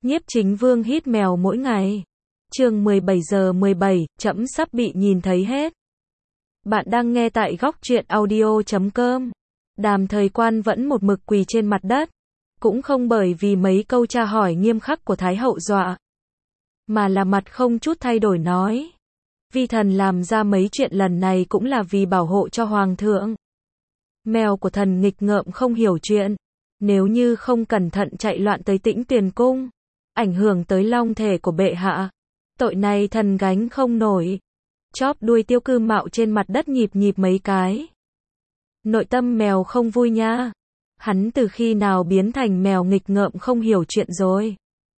Nhiếp Chính Vương hít mèo mỗi ngày. Chương 17 giờ 17, trẫm sắp bị nhìn thấy hết. Bạn đang nghe tại góc truyện audio.com. Đàm Thời Quan vẫn một mực quỳ trên mặt đất, cũng không bởi vì mấy câu tra hỏi nghiêm khắc của Thái hậu dọa, mà là mặt không chút thay đổi nói: Vi thần làm ra mấy chuyện lần này cũng là vì bảo hộ cho hoàng thượng. Mèo của thần nghịch ngợm không hiểu chuyện, nếu như không cẩn thận chạy loạn tới Tĩnh Tuyền cung, ảnh hưởng tới long thể của bệ hạ, tội này thần gánh không nổi. Chóp đuôi Tiêu Cư Mạo trên mặt đất nhịp nhịp mấy cái. Nội tâm mèo không vui nha. Hắn từ khi nào biến thành mèo nghịch ngợm không hiểu chuyện rồi.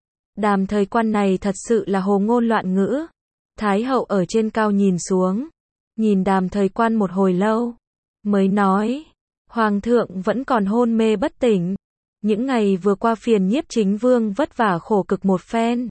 Đàm Thời Quan này thật sự là hồ ngôn loạn ngữ. Thái hậu ở trên cao nhìn xuống, nhìn Đàm Thời Quan một hồi lâu, mới nói: Hoàng thượng vẫn còn hôn mê bất tỉnh. Những ngày vừa qua phiền Nhiếp Chính Vương vất vả khổ cực một phen.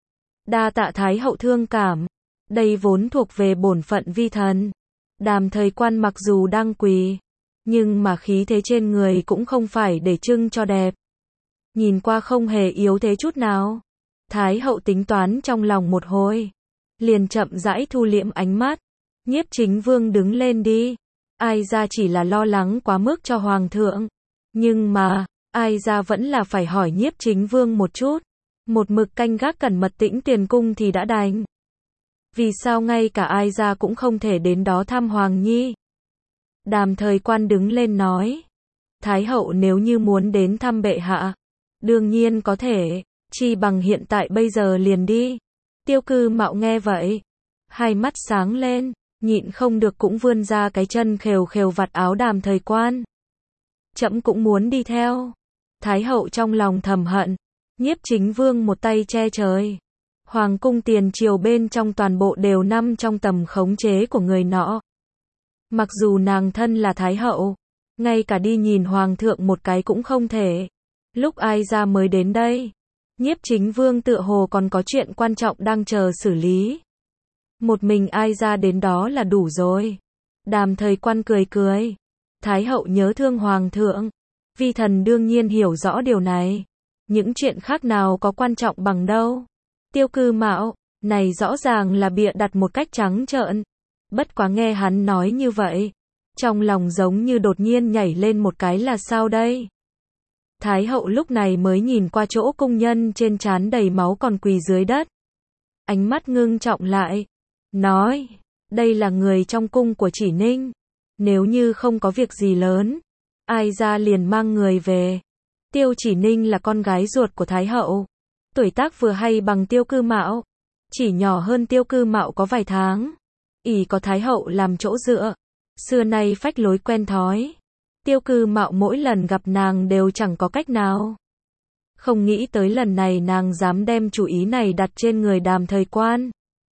Đa tạ Thái hậu thương cảm. Đây vốn thuộc về bổn phận vi thần. Đàm Thời Quan mặc dù đang quỳ, nhưng mà khí thế trên người cũng không phải để trưng cho đẹp. Nhìn qua không hề yếu thế chút nào. Thái hậu tính toán trong lòng một hồi, liền chậm rãi thu liễm ánh mắt. Nhiếp Chính Vương đứng lên đi. Ai ra chỉ là lo lắng quá mức cho hoàng thượng. Nhưng mà, ai ra vẫn là phải hỏi Nhiếp Chính Vương một chút. Một mực canh gác cẩn mật Tĩnh Tuyền cung thì đã đành. Vì sao ngay cả ai ra cũng không thể đến đó thăm Hoàng Nhi? Đàm Thời Quan đứng lên nói: Thái hậu nếu như muốn đến thăm bệ hạ, đương nhiên có thể, chi bằng hiện tại bây giờ liền đi. Tiêu Cư Mạo nghe vậy, hai mắt sáng lên, nhịn không được cũng vươn ra cái chân khều khều vặt áo Đàm Thời Quan. Trẫm cũng muốn đi theo. Thái hậu trong lòng thầm hận. Nhiếp Chính Vương một tay che trời. Hoàng cung tiền triều bên trong toàn bộ đều nằm trong tầm khống chế của người nọ. Mặc dù nàng thân là Thái hậu, ngay cả đi nhìn Hoàng thượng một cái cũng không thể. Lúc ai ra mới đến đây, Nhiếp Chính Vương tựa hồ còn có chuyện quan trọng đang chờ xử lý. Một mình ai ra đến đó là đủ rồi. Đàm Thời Quan cười cười. Thái hậu nhớ thương Hoàng thượng. Vi thần đương nhiên hiểu rõ điều này. Những chuyện khác nào có quan trọng bằng đâu. Tiêu Cư Mạo, này rõ ràng là bịa đặt một cách trắng trợn. Bất quá nghe hắn nói như vậy, trong lòng giống như đột nhiên nhảy lên một cái là sao đây? Thái hậu lúc này mới nhìn qua chỗ cung nhân trên trán đầy máu còn quỳ dưới đất. Ánh mắt ngưng trọng lại, nói: đây là người trong cung của Chỉ Ninh. Nếu như không có việc gì lớn, ai ra liền mang người về. Tiêu Chỉ Ninh là con gái ruột của Thái hậu. Tuổi tác vừa hay bằng Tiêu Cư Mạo, chỉ nhỏ hơn Tiêu Cư Mạo có vài tháng. Ỷ có Thái hậu làm chỗ dựa, xưa nay phách lối quen thói. Tiêu Cư Mạo mỗi lần gặp nàng đều chẳng có cách nào. Không nghĩ tới lần này nàng dám đem chủ ý này đặt trên người Đàm Thời Quan.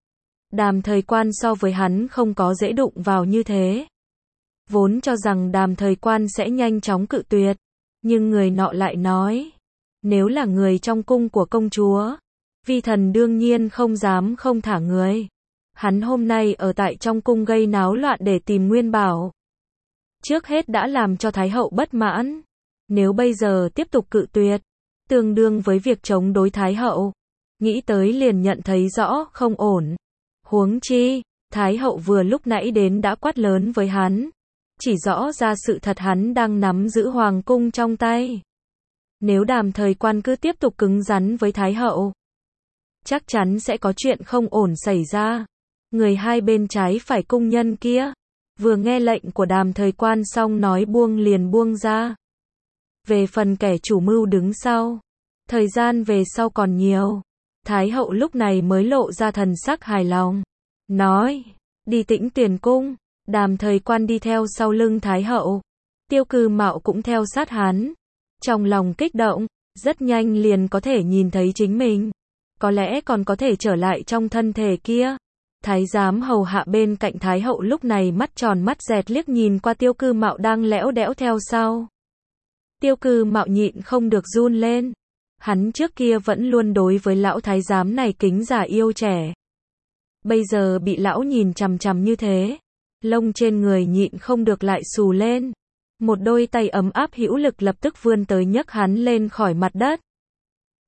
Đàm Thời Quan so với hắn không có dễ đụng vào như thế. Vốn cho rằng Đàm Thời Quan sẽ nhanh chóng cự tuyệt, nhưng người nọ lại nói: nếu là người trong cung của công chúa, vi thần đương nhiên không dám không thả người. Hắn hôm nay ở tại trong cung gây náo loạn để tìm nguyên bảo. Trước hết đã làm cho Thái hậu bất mãn. Nếu bây giờ tiếp tục cự tuyệt, tương đương với việc chống đối Thái hậu. Nghĩ tới liền nhận thấy rõ không ổn. Huống chi, Thái hậu vừa lúc nãy đến đã quát lớn với hắn. Chỉ rõ ra sự thật hắn đang nắm giữ hoàng cung trong tay. Nếu Đàm Thời Quan cứ tiếp tục cứng rắn với Thái hậu, chắc chắn sẽ có chuyện không ổn xảy ra. Người hai bên trái phải cung nhân kia, vừa nghe lệnh của Đàm Thời Quan xong nói buông liền buông ra. Về phần kẻ chủ mưu đứng sau, thời gian về sau còn nhiều. Thái hậu lúc này mới lộ ra thần sắc hài lòng, nói: đi Tĩnh Tuyền cung. Đàm Thời Quan đi theo sau lưng Thái hậu. Tiêu Cư Mạo cũng theo sát hắn. Trong lòng kích động, rất nhanh liền có thể nhìn thấy chính mình. Có lẽ còn có thể trở lại trong thân thể kia. Thái giám hầu hạ bên cạnh Thái hậu lúc này mắt tròn mắt dẹt liếc nhìn qua Tiêu Cư Mạo đang lẽo đẽo theo sau. Tiêu Cư Mạo nhịn không được run lên. Hắn trước kia vẫn luôn đối với lão thái giám này kính già yêu trẻ. Bây giờ bị lão nhìn chằm chằm như thế, lông trên người nhịn không được lại xù lên. Một đôi tay ấm áp hữu lực lập tức vươn tới nhấc hắn lên khỏi mặt đất.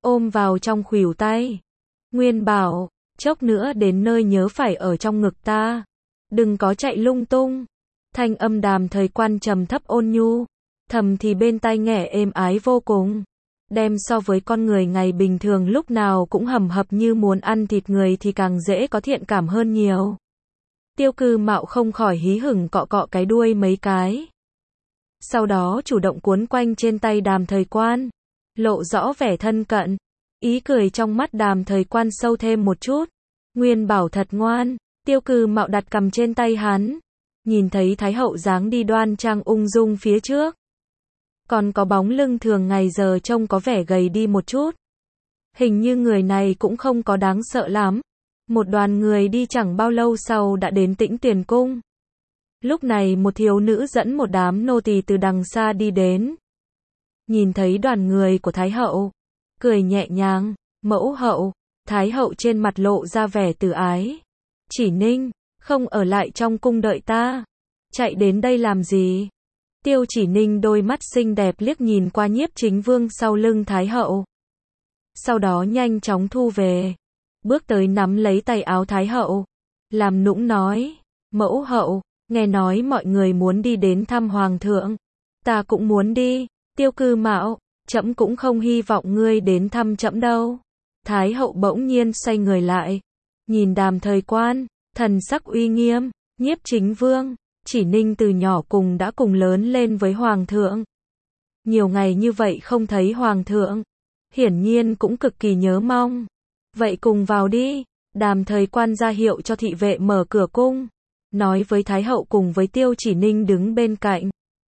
ôm vào trong khuỷu tay. Nguyên bảo, chốc nữa đến nơi nhớ phải ở trong ngực ta. Đừng có chạy lung tung. Thanh âm Đàm Thời Quan trầm thấp ôn nhu, thầm thì bên tai nghe êm ái vô cùng. Đem so với con người ngày bình thường lúc nào cũng hầm hập như muốn ăn thịt người thì càng dễ có thiện cảm hơn nhiều. Tiêu Cư Mạo không khỏi hí hửng cọ cọ cái đuôi mấy cái. Sau đó chủ động cuốn quanh trên tay Đàm Thời Quan, lộ rõ vẻ thân cận. Ý cười trong mắt Đàm Thời Quan sâu thêm một chút. Nguyên bảo thật ngoan. Tiêu Cư Mạo đặt cầm trên tay hắn, nhìn thấy Thái hậu dáng đi đoan trang ung dung phía trước. Còn có bóng lưng thường ngày giờ trông có vẻ gầy đi một chút. Hình như người này cũng không có đáng sợ lắm. Một đoàn người đi chẳng bao lâu sau đã đến Tĩnh Tiền Cung. Lúc này một thiếu nữ dẫn một đám nô tỳ từ đằng xa đi đến. Nhìn thấy đoàn người của Thái hậu, cười nhẹ nhàng, mẫu hậu. Thái hậu trên mặt lộ ra vẻ từ ái. Chỉ Ninh, không ở lại trong cung đợi ta. Chạy đến đây làm gì? Tiêu Chỉ Ninh đôi mắt xinh đẹp liếc nhìn qua Nhiếp Chính Vương sau lưng Thái hậu. Sau đó nhanh chóng thu về. Bước tới nắm lấy tay áo Thái hậu. Làm nũng nói, mẫu hậu, nghe nói mọi người muốn đi đến thăm Hoàng thượng. Ta cũng muốn đi. Tiêu Cư Mạo, trẫm cũng không hy vọng ngươi đến thăm trẫm đâu. Thái hậu bỗng nhiên xoay người lại. Nhìn Đàm Thời Quan, thần sắc uy nghiêm. Nhiếp Chính Vương, Chỉ Ninh từ nhỏ đã cùng lớn lên với Hoàng thượng. Nhiều ngày như vậy không thấy Hoàng thượng, hiển nhiên cũng cực kỳ nhớ mong. Vậy cùng vào đi. Đàm Thời Quan ra hiệu cho thị vệ mở cửa cung, nói với Thái hậu cùng với Tiêu Chỉ Ninh đứng bên cạnh.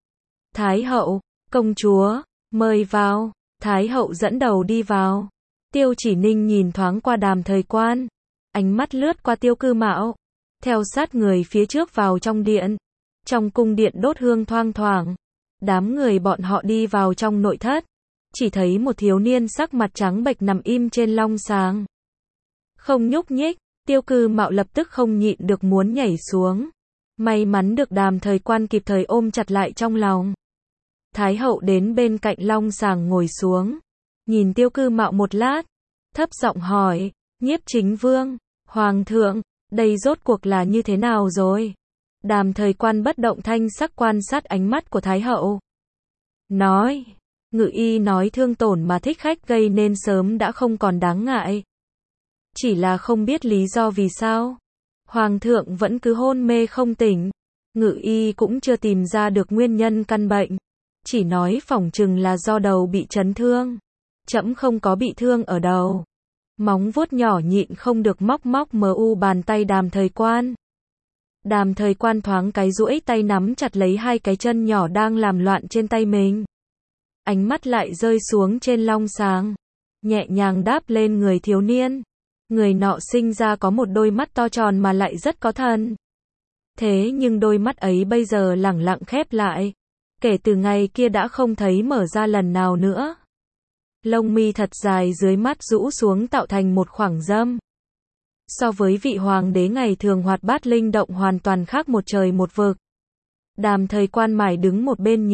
Thái hậu, công chúa, mời vào. Thái hậu dẫn đầu đi vào. Tiêu Chỉ Ninh nhìn thoáng qua Đàm Thời Quan, ánh mắt lướt qua Tiêu Cư Mạo, theo sát người phía trước vào trong điện. Trong cung điện đốt hương thoang thoảng. Đám người bọn họ đi vào trong nội thất, chỉ thấy một thiếu niên sắc mặt trắng bệch nằm im trên long sàng, không nhúc nhích. Tiêu Cư Mạo lập tức không nhịn được muốn nhảy xuống. May mắn được Đàm Thời Quan kịp thời ôm chặt lại trong lòng. Thái hậu đến bên cạnh long sàng ngồi xuống, nhìn Tiêu Cư Mạo một lát, thấp giọng hỏi, Nhiếp Chính Vương, Hoàng thượng, đây rốt cuộc là như thế nào rồi? Đàm Thời Quan bất động thanh sắc quan sát ánh mắt của Thái hậu. Nói, ngự y nói thương tổn mà thích khách gây nên sớm đã không còn đáng ngại. Chỉ là không biết lý do vì sao Hoàng thượng vẫn cứ hôn mê không tỉnh. Ngự y cũng chưa tìm ra được nguyên nhân căn bệnh, chỉ nói phỏng chừng là do đầu bị chấn thương. Trẫm không có bị thương ở đầu. Móng vuốt nhỏ nhịn không được móc móc bàn tay Đàm Thời Quan. Đàm Thời Quan thoáng cái duỗi tay nắm chặt lấy hai cái chân nhỏ đang làm loạn trên tay mình. Ánh mắt lại rơi xuống trên long sàng, nhẹ nhàng đáp lên người thiếu niên. Người nọ sinh ra có một đôi mắt to tròn mà lại rất có thần. Thế nhưng đôi mắt ấy bây giờ lẳng lặng khép lại. Kể từ ngày kia đã không thấy mở ra lần nào nữa. Lông mi thật dài dưới mắt rũ xuống tạo thành một khoảng râm. So với vị hoàng đế ngày thường hoạt bát linh động hoàn toàn khác một trời một vực. Đàm Thời Quan mải đứng một bên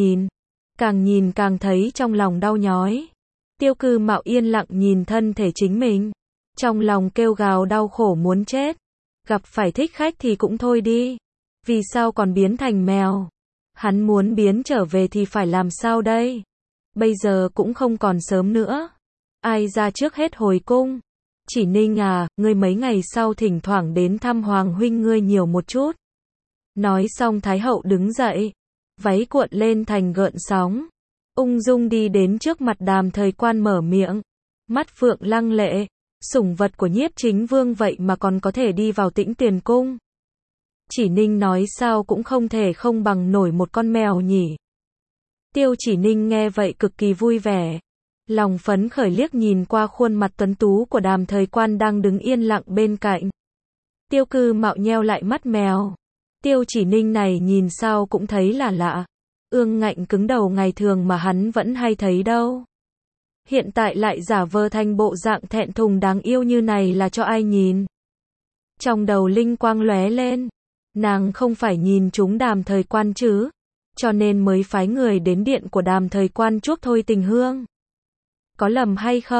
nhìn càng thấy trong lòng đau nhói. Tiêu Cư Mạo yên lặng nhìn thân thể chính mình, trong lòng kêu gào đau khổ muốn chết. Gặp phải thích khách thì cũng thôi đi, vì sao còn biến thành mèo? Hắn muốn biến trở về thì phải làm sao đây? Bây giờ cũng không còn sớm nữa. Ai ra trước hết hồi cung? Chỉ Ninh à, ngươi mấy ngày sau thỉnh thoảng đến thăm Hoàng huynh ngươi nhiều một chút. Nói xong Thái hậu đứng dậy, váy cuộn lên thành gợn sóng, ung dung đi đến trước mặt Đàm Thời Quan mở miệng. Mắt phượng lăng lệ, sủng vật của Nhiếp Chính Vương vậy mà còn có thể đi vào Tĩnh Tiền Cung. Chỉ Ninh nói sao cũng không thể không bằng nổi một con mèo nhỉ. Tiêu Chỉ Ninh nghe vậy cực kỳ vui vẻ. Lòng phấn khởi liếc nhìn qua khuôn mặt tuấn tú của Đàm Thời Quan đang đứng yên lặng bên cạnh. Tiêu Cư Mạo nheo lại mắt mèo. Tiêu Chỉ Ninh này nhìn sao cũng thấy là lạ. Ương ngạnh cứng đầu ngày thường mà hắn vẫn hay thấy đâu. Hiện tại lại giả vờ thành bộ dạng thẹn thùng đáng yêu như này là cho ai nhìn. Trong đầu linh quang lóe lên. Nàng không phải nhìn chúng Đàm Thời Quan chứ, cho nên mới phái người đến điện của Đàm Thời Quan chuốc thôi tình hương. Có lầm hay không?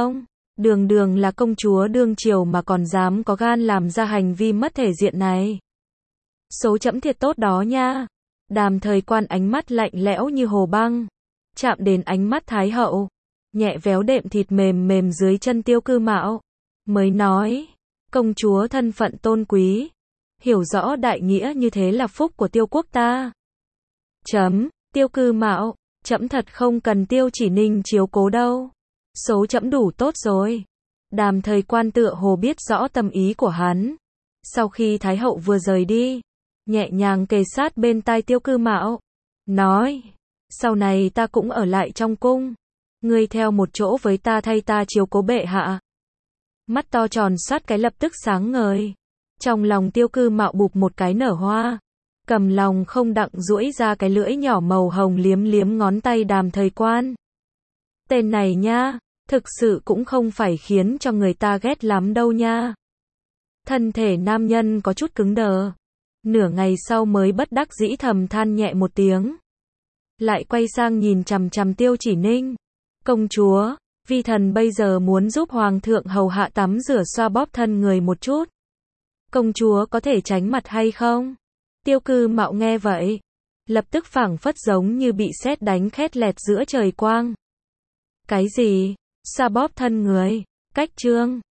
Đường đường là công chúa đương triều mà còn dám có gan làm ra hành vi mất thể diện này. Số chẫm thiệt tốt đó nha. Đàm Thời Quan ánh mắt lạnh lẽo như hồ băng, chạm đến ánh mắt Thái hậu, nhẹ véo đệm thịt mềm mềm dưới chân Tiêu Cư Mạo, mới nói, công chúa thân phận tôn quý, hiểu rõ đại nghĩa như thế là phúc của Tiêu quốc ta. Tiêu Cư Mạo, trẫm thật không cần Tiêu Chỉ Ninh chiếu cố đâu. Số trẫm đủ tốt rồi. Đàm Thời Quan tựa hồ biết rõ tâm ý của hắn. Sau khi Thái hậu vừa rời đi, nhẹ nhàng kề sát bên tai Tiêu Cư Mạo, nói, sau này ta cũng ở lại trong cung, ngươi theo một chỗ với ta thay ta chiếu cố bệ hạ. Mắt to tròn xoát cái lập tức sáng ngời. Trong lòng Tiêu Cư Mạo bụp một cái nở hoa, cầm lòng không đặng duỗi ra cái lưỡi nhỏ màu hồng liếm liếm ngón tay Đàm Thời Quan. Tên này nha, thực sự cũng không phải khiến cho người ta ghét lắm đâu nha. Thân thể nam nhân có chút cứng đờ. Nửa ngày sau mới bất đắc dĩ thầm than nhẹ một tiếng. Lại quay sang nhìn chằm chằm Tiêu Chỉ Ninh. Công chúa, vi thần bây giờ muốn giúp hoàng thượng hầu hạ tắm rửa xoa bóp thân người một chút. Công chúa có thể tránh mặt hay không? Tiêu Cư Mạo nghe vậy, lập tức phảng phất giống như bị sét đánh khét lẹt giữa trời quang. Cái gì? Xoa bóp thân người? Cách trương.